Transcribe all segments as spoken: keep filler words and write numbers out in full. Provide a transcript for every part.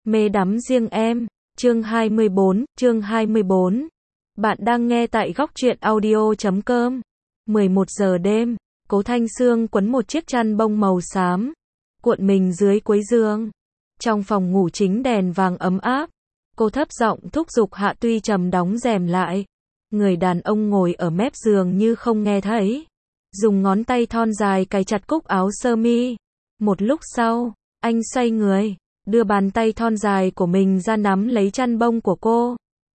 Mê đắm riêng em, chương hai mươi bốn, chương hai mươi bốn. Bạn đang nghe tại góc truyện audio chấm com. mười một giờ đêm, Cố Thanh Sương quấn một chiếc chăn bông màu xám, cuộn mình dưới cuối giường. Trong phòng ngủ chính đèn vàng ấm áp, cô thấp giọng thúc giục Hạ Tuy Trầm đóng rèm lại. Người đàn ông ngồi ở mép giường như không nghe thấy, dùng ngón tay thon dài cài chặt cúc áo sơ mi. Một lúc sau, anh xoay người, đưa bàn tay thon dài của mình ra nắm lấy chăn bông của cô.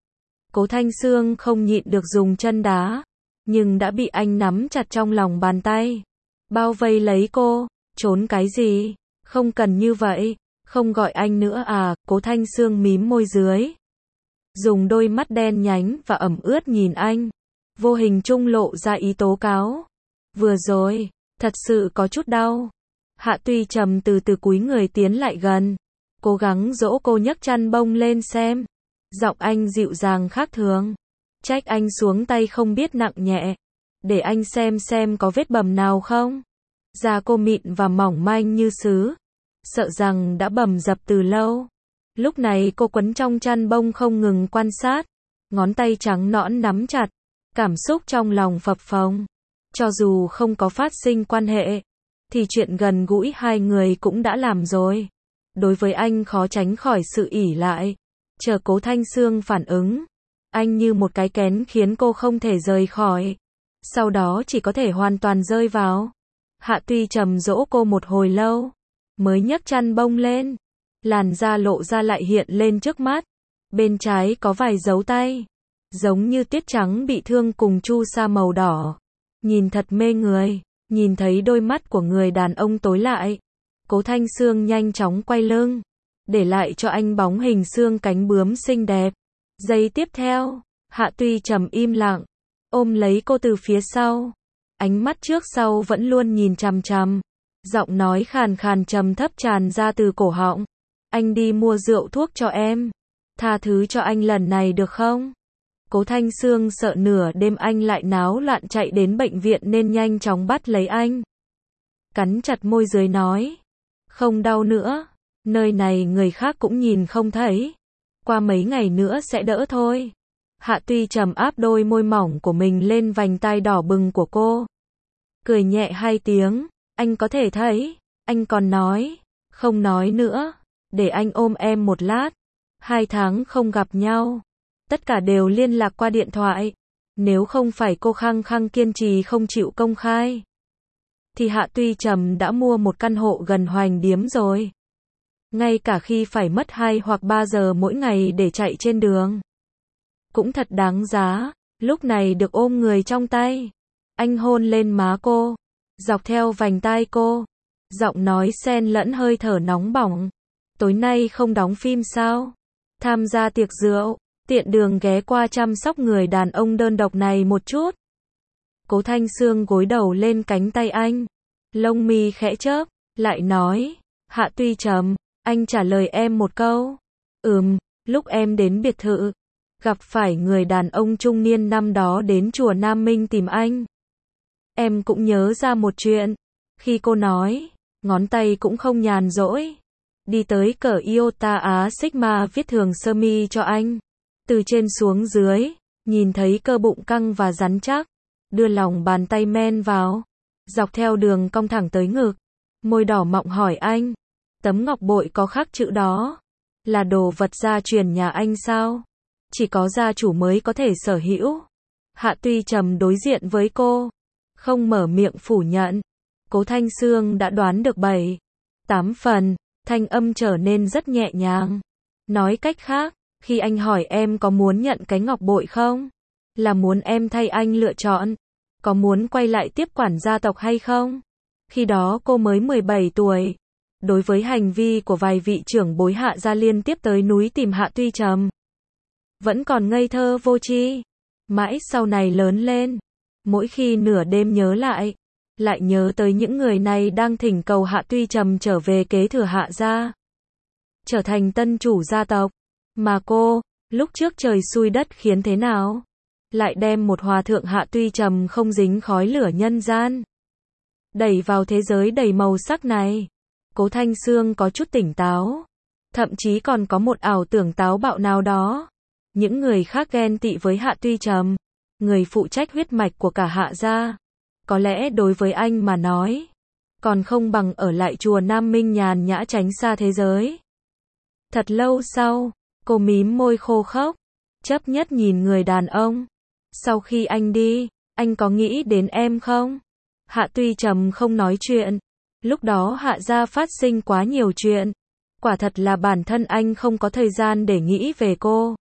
Cố Thanh Sương không nhịn được dùng chân đá, nhưng đã bị anh nắm chặt trong lòng bàn tay, bao vây lấy cô. Trốn cái gì? Không cần như vậy, không gọi anh nữa à? Cố Thanh Sương mím môi dưới, dùng đôi mắt đen nhánh và ẩm ướt nhìn anh, vô hình trung lộ ra ý tố cáo. Vừa rồi, thật sự có chút đau. Hạ Tuy Trầm từ từ cúi người tiến lại gần, cố gắng dỗ cô nhấc chăn bông lên xem. Giọng anh dịu dàng khác thường, trách anh xuống tay không biết nặng nhẹ, để anh xem xem có vết bầm nào không. Da cô mịn và mỏng manh như sứ, sợ rằng đã bầm dập từ lâu. Lúc này cô quấn trong chăn bông không ngừng quan sát, ngón tay trắng nõn nắm chặt, cảm xúc trong lòng phập phồng. Cho dù không có phát sinh quan hệ, thì chuyện gần gũi hai người cũng đã làm rồi. Đối với anh khó tránh khỏi sự ỷ lại. Chờ Cố Thanh Sương phản ứng, anh như một cái kén khiến cô không thể rời khỏi. Sau đó chỉ có thể hoàn toàn rơi vào. Hạ Tuy Trầm dỗ cô một hồi lâu, mới nhấc chăn bông lên. Làn da lộ ra lại hiện lên trước mắt. Bên trái có vài dấu tay, giống như tiết trắng bị thương cùng chu sa màu đỏ. Nhìn thật mê người. Nhìn thấy đôi mắt của người đàn ông tối lại, Cố Thanh Sương nhanh chóng quay lưng, để lại cho anh bóng hình xương cánh bướm xinh đẹp. Giây tiếp theo, Hạ Tuy Trầm im lặng, ôm lấy cô từ phía sau. Ánh mắt trước sau vẫn luôn nhìn chằm chằm. Giọng nói khàn khàn trầm thấp tràn ra từ cổ họng. Anh đi mua rượu thuốc cho em. Tha thứ cho anh lần này được không? Cố Thanh Sương sợ nửa đêm anh lại náo loạn chạy đến bệnh viện nên nhanh chóng bắt lấy anh. Cắn chặt môi dưới nói. Không đau nữa. Nơi này người khác cũng nhìn không thấy. Qua mấy ngày nữa sẽ đỡ thôi. Hạ Tuy Trầm áp đôi môi mỏng của mình lên vành tai đỏ bừng của cô. Cười nhẹ hai tiếng. Anh có thể thấy. Anh còn nói. Không nói nữa. Để anh ôm em một lát. Hai tháng không gặp nhau. Tất cả đều liên lạc qua điện thoại. Nếu không phải cô khăng khăng kiên trì không chịu công khai, thì Hạ Tuy Trầm đã mua một căn hộ gần Hoành Điếm rồi. Ngay cả khi phải mất hai hoặc ba giờ mỗi ngày để chạy trên đường, cũng thật đáng giá. Lúc này được ôm người trong tay, anh hôn lên má cô, dọc theo vành tai cô, giọng nói xen lẫn hơi thở nóng bỏng. Tối nay không đóng phim sao? Tham gia tiệc rượu, tiện đường ghé qua chăm sóc người đàn ông đơn độc này một chút. Cố Thanh Sương gối đầu lên cánh tay anh, lông mi khẽ chớp, lại nói. Hạ Tuy Trầm, anh trả lời em một câu. Ừm, lúc em đến biệt thự, gặp phải người đàn ông trung niên năm đó đến chùa Nam Minh tìm anh, em cũng nhớ ra một chuyện. Khi cô nói, ngón tay cũng không nhàn rỗi, đi tới cởi Iota Á Sigma viết thường sơ mi cho anh. Từ trên xuống dưới, nhìn thấy cơ bụng căng và rắn chắc, đưa lòng bàn tay men vào, dọc theo đường cong thẳng tới ngực. Môi đỏ mọng hỏi anh, tấm ngọc bội có khắc chữ đó, là đồ vật gia truyền nhà anh sao? Chỉ có gia chủ mới có thể sở hữu. Hạ Tuy Trầm đối diện với cô, không mở miệng phủ nhận. Cố Thanh Sương đã đoán được bảy, tám phần, thanh âm trở nên rất nhẹ nhàng. Nói cách khác, khi anh hỏi em có muốn nhận cái ngọc bội không? Là muốn em thay anh lựa chọn? Có muốn quay lại tiếp quản gia tộc hay không? Khi đó cô mới mười bảy tuổi. Đối với hành vi của vài vị trưởng bối Hạ gia liên tiếp tới núi tìm Hạ Tuy Trầm, vẫn còn ngây thơ vô tri. Mãi sau này lớn lên, mỗi khi nửa đêm nhớ lại, lại nhớ tới những người này đang thỉnh cầu Hạ Tuy Trầm trở về kế thừa Hạ gia, trở thành tân chủ gia tộc. Mà cô, lúc trước trời xui đất khiến thế nào, lại đem một hòa thượng Hạ Tuy Trầm không dính khói lửa nhân gian, đẩy vào thế giới đầy màu sắc này. Cố Thanh Sương có chút tỉnh táo, Thậm chí còn có một ảo tưởng táo bạo nào đó. Những người khác ghen tị với Hạ Tuy Trầm, người phụ trách huyết mạch của cả Hạ gia. Có lẽ đối với anh mà nói, còn không bằng ở lại chùa Nam Minh nhàn nhã tránh xa thế giới. Thật lâu sau, cô mím môi khô khốc, chấp nhất nhìn người đàn ông. Sau khi anh đi, anh có nghĩ đến em không? Hạ Tuy Trầm không nói chuyện. Lúc đó Hạ gia phát sinh quá nhiều chuyện. Quả thật là bản thân anh không có thời gian để nghĩ về cô.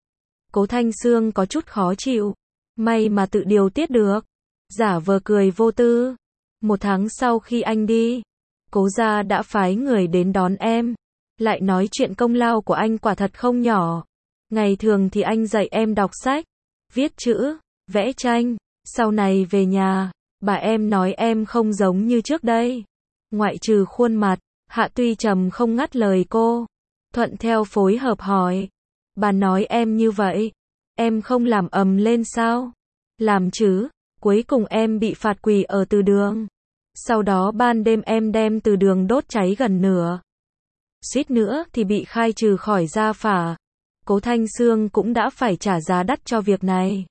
Cố Thanh Sương có chút khó chịu. May mà tự điều tiết được. Giả vờ cười vô tư. Một tháng sau khi anh đi, Cố gia đã phái người đến đón em. Lại nói chuyện công lao của anh quả thật không nhỏ. Ngày thường thì anh dạy em đọc sách, viết chữ, vẽ tranh. Sau này về nhà, bà em nói em không giống như trước đây. Ngoại trừ khuôn mặt, Hạ Tuy Trầm không ngắt lời cô. Thuận theo phối hợp hỏi. Bà nói em như vậy, em không làm ầm lên sao? Làm chứ, cuối cùng em bị phạt quỳ ở từ đường. Sau đó ban đêm em đem từ đường đốt cháy gần nửa. Suýt nữa thì bị khai trừ khỏi gia phả. Cố Thanh Sương cũng đã phải trả giá đắt cho việc này.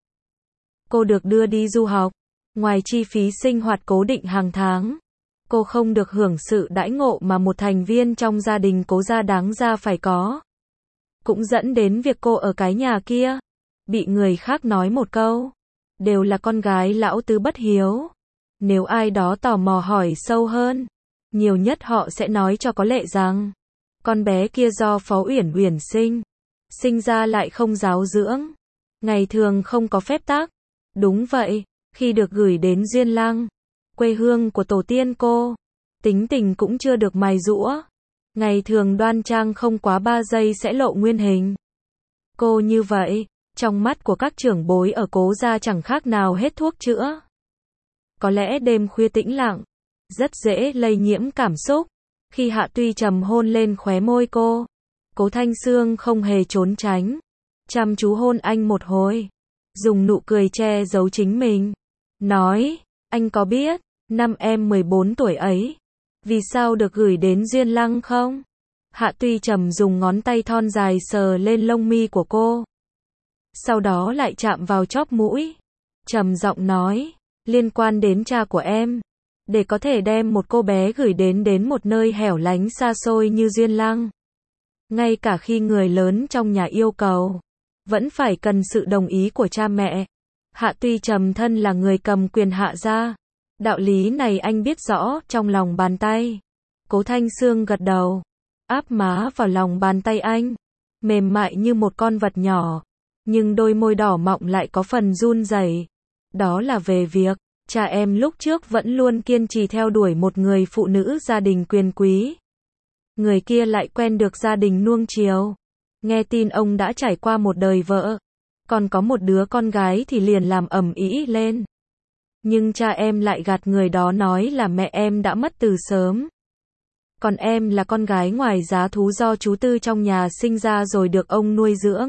Cô được đưa đi du học. Ngoài chi phí sinh hoạt cố định hàng tháng, cô không được hưởng sự đãi ngộ mà một thành viên trong gia đình Cố gia đáng ra phải có. Cũng dẫn đến việc cô ở cái nhà kia, bị người khác nói một câu, đều là con gái lão tứ bất hiếu. Nếu ai đó tò mò hỏi sâu hơn, nhiều nhất họ sẽ nói cho có lệ rằng, con bé kia do Phó Uyển Uyển sinh, sinh ra lại không giáo dưỡng, ngày thường không có phép tắc. Đúng vậy, khi được gửi đến Duyên Lăng, quê hương của tổ tiên cô, tính tình cũng chưa được mài giũa. Ngày thường đoan trang không quá ba giây sẽ lộ nguyên hình. Cô như vậy, trong mắt của các trưởng bối ở Cố gia chẳng khác nào hết thuốc chữa. Có lẽ đêm khuya tĩnh lặng, rất dễ lây nhiễm cảm xúc. Khi Hạ Tuy Trầm hôn lên khóe môi cô, Cố Thanh Sương không hề trốn tránh, chăm chú hôn anh một hồi, dùng nụ cười che giấu chính mình. Nói, anh có biết, năm em mười bốn tuổi ấy, vì sao được gửi đến Duyên Lăng không? Hạ Tuy Trầm dùng ngón tay thon dài sờ lên lông mi của cô. Sau đó lại chạm vào chóp mũi. Trầm giọng nói, liên quan đến cha của em. Để có thể đem một cô bé gửi đến đến một nơi hẻo lánh xa xôi như Duyên Lăng. Ngay cả khi người lớn trong nhà yêu cầu, vẫn phải cần sự đồng ý của cha mẹ. Hạ Tuy Trầm thân là người cầm quyền Hạ gia. Đạo lý này anh biết rõ trong lòng bàn tay. Cố Thanh Sương gật đầu, áp má vào lòng bàn tay anh, mềm mại như một con vật nhỏ, nhưng đôi môi đỏ mọng lại có phần run rẩy. Đó là về việc, cha em lúc trước vẫn luôn kiên trì theo đuổi một người phụ nữ gia đình quyền quý. Người kia lại quen được gia đình nuông chiều. Nghe tin ông đã trải qua một đời vợ, còn có một đứa con gái thì liền làm ầm ĩ lên. Nhưng cha em lại gạt người đó nói là mẹ em đã mất từ sớm. Còn em là con gái ngoài giá thú do chú Tư trong nhà sinh ra rồi được ông nuôi dưỡng.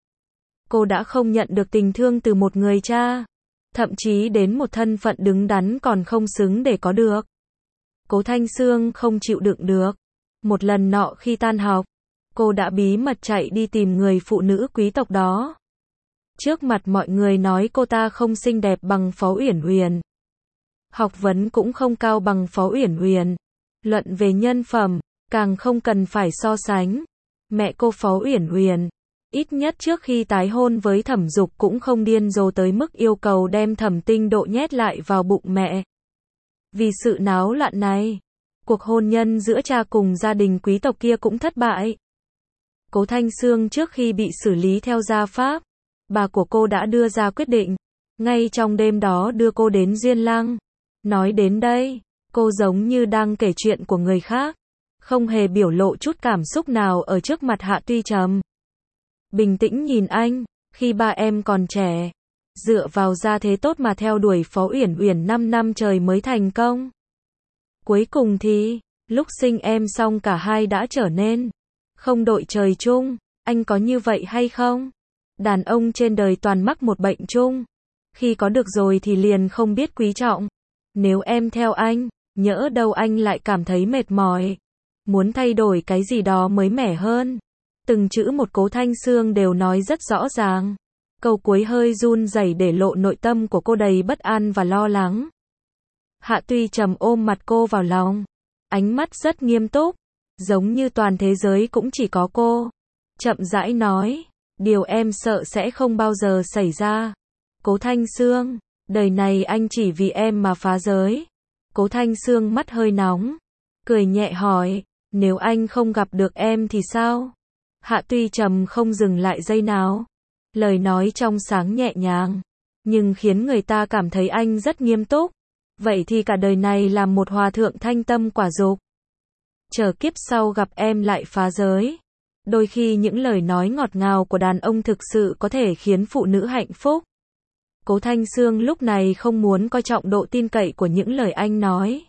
Cô đã không nhận được tình thương từ một người cha, thậm chí đến một thân phận đứng đắn còn không xứng để có được. Cố Thanh Sương không chịu đựng được. Một lần nọ khi tan học, cô đã bí mật chạy đi tìm người phụ nữ quý tộc đó. Trước mặt mọi người nói cô ta không xinh đẹp bằng Phó Uyển Uyển, học vấn cũng không cao bằng Phó Uyển Uyển, luận về nhân phẩm, càng không cần phải so sánh. Mẹ cô Phó Uyển Uyển, ít nhất trước khi tái hôn với Thẩm Dục cũng không điên rồ tới mức yêu cầu đem Thẩm Tinh Độ nhét lại vào bụng mẹ. Vì sự náo loạn này, cuộc hôn nhân giữa cha cùng gia đình quý tộc kia cũng thất bại. Cố Thanh Sương trước khi bị xử lý theo gia pháp, bà của cô đã đưa ra quyết định, ngay trong đêm đó đưa cô đến Duyên Lăng. Nói đến đây, cô giống như đang kể chuyện của người khác, không hề biểu lộ chút cảm xúc nào ở trước mặt Hạ Tuy Trầm. Bình tĩnh nhìn anh, khi ba em còn trẻ, dựa vào gia thế tốt mà theo đuổi Phó Uyển Uyển năm năm trời mới thành công. Cuối cùng thì, lúc sinh em xong cả hai đã trở nên không đội trời chung. Anh có như vậy hay không? Đàn ông trên đời toàn mắc một bệnh chung, khi có được rồi thì liền không biết quý trọng. Nếu em theo anh, nhỡ đâu anh lại cảm thấy mệt mỏi. muốn thay đổi cái gì đó mới mẻ hơn. Từng chữ một Cố Thanh Sương đều nói rất rõ ràng. Câu cuối hơi run rẩy để lộ nội tâm của cô đầy bất an và lo lắng. Hạ Tuy Trầm ôm mặt cô vào lòng, ánh mắt rất nghiêm túc, giống như toàn thế giới cũng chỉ có cô. Chậm rãi nói, điều em sợ sẽ không bao giờ xảy ra. Cố Thanh Sương, đời này anh chỉ vì em mà phá giới. Cố Thanh Sương mắt hơi nóng, cười nhẹ hỏi, nếu anh không gặp được em thì sao? Hạ Tuy Trầm không dừng lại giây nào. Lời nói trong sáng nhẹ nhàng, nhưng khiến người ta cảm thấy anh rất nghiêm túc. Vậy thì cả đời này làm một hòa thượng thanh tâm quả dục. Chờ kiếp sau gặp em lại phá giới. Đôi khi những lời nói ngọt ngào của đàn ông thực sự có thể khiến phụ nữ hạnh phúc. Cố Thanh Sương lúc này không muốn coi trọng độ tin cậy của những lời anh nói.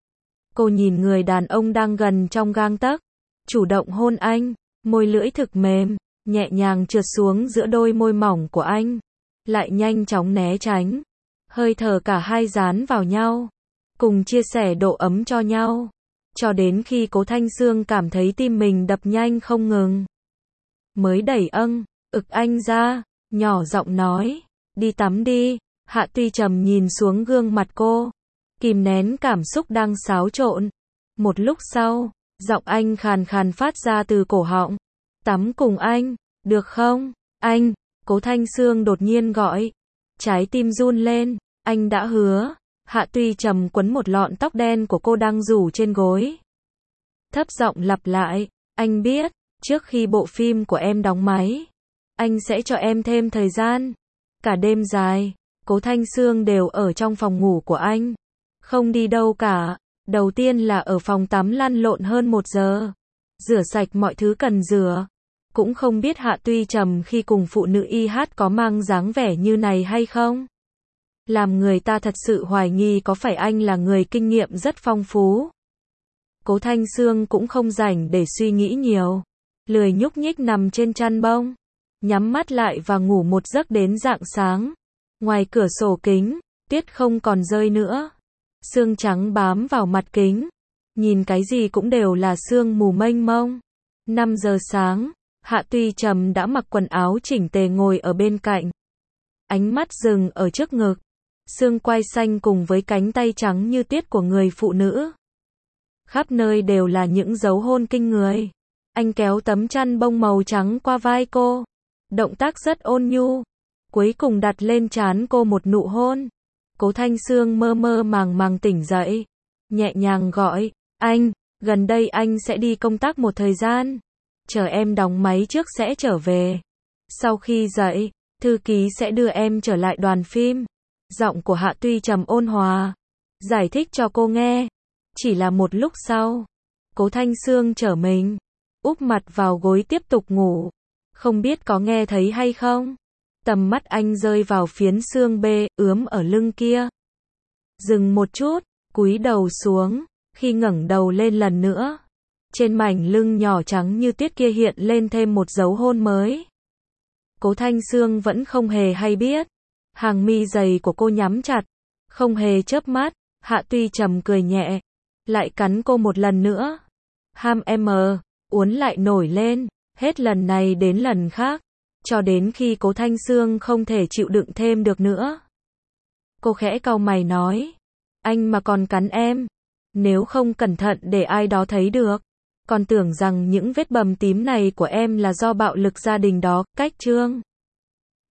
Cô nhìn người đàn ông đang gần trong gang tấc, chủ động hôn anh, môi lưỡi thực mềm, nhẹ nhàng trượt xuống giữa đôi môi mỏng của anh, lại nhanh chóng né tránh. Hơi thở cả hai dán vào nhau, cùng chia sẻ độ ấm cho nhau, cho đến khi Cố Thanh Sương cảm thấy tim mình đập nhanh không ngừng. Mới đẩy âng, ực anh ra, nhỏ giọng nói, đi tắm đi. Hạ Tuy Trầm nhìn xuống gương mặt cô, kìm nén cảm xúc đang xáo trộn. Một lúc sau, giọng anh khàn khàn phát ra từ cổ họng. Tắm cùng anh, được không? Anh, Cố Thanh Sương đột nhiên gọi. Trái tim run lên, anh đã hứa. Hạ Tuy Trầm quấn một lọn tóc đen của cô đang rủ trên gối. Thấp giọng lặp lại, anh biết, trước khi bộ phim của em đóng máy, anh sẽ cho em thêm thời gian. Cả đêm dài, Cố Thanh Sương đều ở trong phòng ngủ của anh. Không đi đâu cả, đầu tiên là ở phòng tắm lăn lộn hơn một giờ. Rửa sạch mọi thứ cần rửa. Cũng không biết Hạ Tuy Trầm khi cùng phụ nữ i hát có mang dáng vẻ như này hay không. Làm người ta thật sự hoài nghi có phải anh là người kinh nghiệm rất phong phú. Cố Thanh Sương cũng không rảnh để suy nghĩ nhiều. Lười nhúc nhích nằm trên chăn bông, nhắm mắt lại và ngủ một giấc đến rạng sáng. Ngoài cửa sổ kính, tuyết không còn rơi nữa. Sương trắng bám vào mặt kính. Nhìn cái gì cũng đều là sương mù mênh mông. năm giờ sáng, Hạ Tuy Trầm đã mặc quần áo chỉnh tề ngồi ở bên cạnh. Ánh mắt dừng ở trước ngực, xương quai xanh cùng với cánh tay trắng như tuyết của người phụ nữ. Khắp nơi đều là những dấu hôn kinh người. Anh kéo tấm chăn bông màu trắng qua vai cô. Động tác rất ôn nhu. Cuối cùng đặt lên trán cô một nụ hôn. Cố Thanh Sương mơ mơ màng màng tỉnh dậy. Nhẹ nhàng gọi, anh, gần đây anh sẽ đi công tác một thời gian. Chờ em đóng máy trước sẽ trở về. Sau khi dậy, thư ký sẽ đưa em trở lại đoàn phim. Giọng của Hạ Tuy Trầm ôn hòa, giải thích cho cô nghe. Chỉ là một lúc sau, Cố Thanh Sương trở mình, úp mặt vào gối tiếp tục ngủ. Không biết có nghe thấy hay không? Tầm mắt anh rơi vào phiến xương bê, ướm ở lưng kia. Dừng một chút, cúi đầu xuống, khi ngẩng đầu lên lần nữa. Trên mảnh lưng nhỏ trắng như tuyết kia hiện lên thêm một dấu hôn mới. Cố Thanh Sương vẫn không hề hay biết. Hàng mi dày của cô nhắm chặt, không hề chớp mắt. Hạ Tuy Trầm cười nhẹ, lại cắn cô một lần nữa. Ham em uốn lại nổi lên, hết lần này đến lần khác, cho đến khi Cố Thanh Sương không thể chịu đựng thêm được nữa. Cô khẽ cau mày nói, anh mà còn cắn em, nếu không cẩn thận để ai đó thấy được, còn tưởng rằng những vết bầm tím này của em là do bạo lực gia đình đó. Cách chương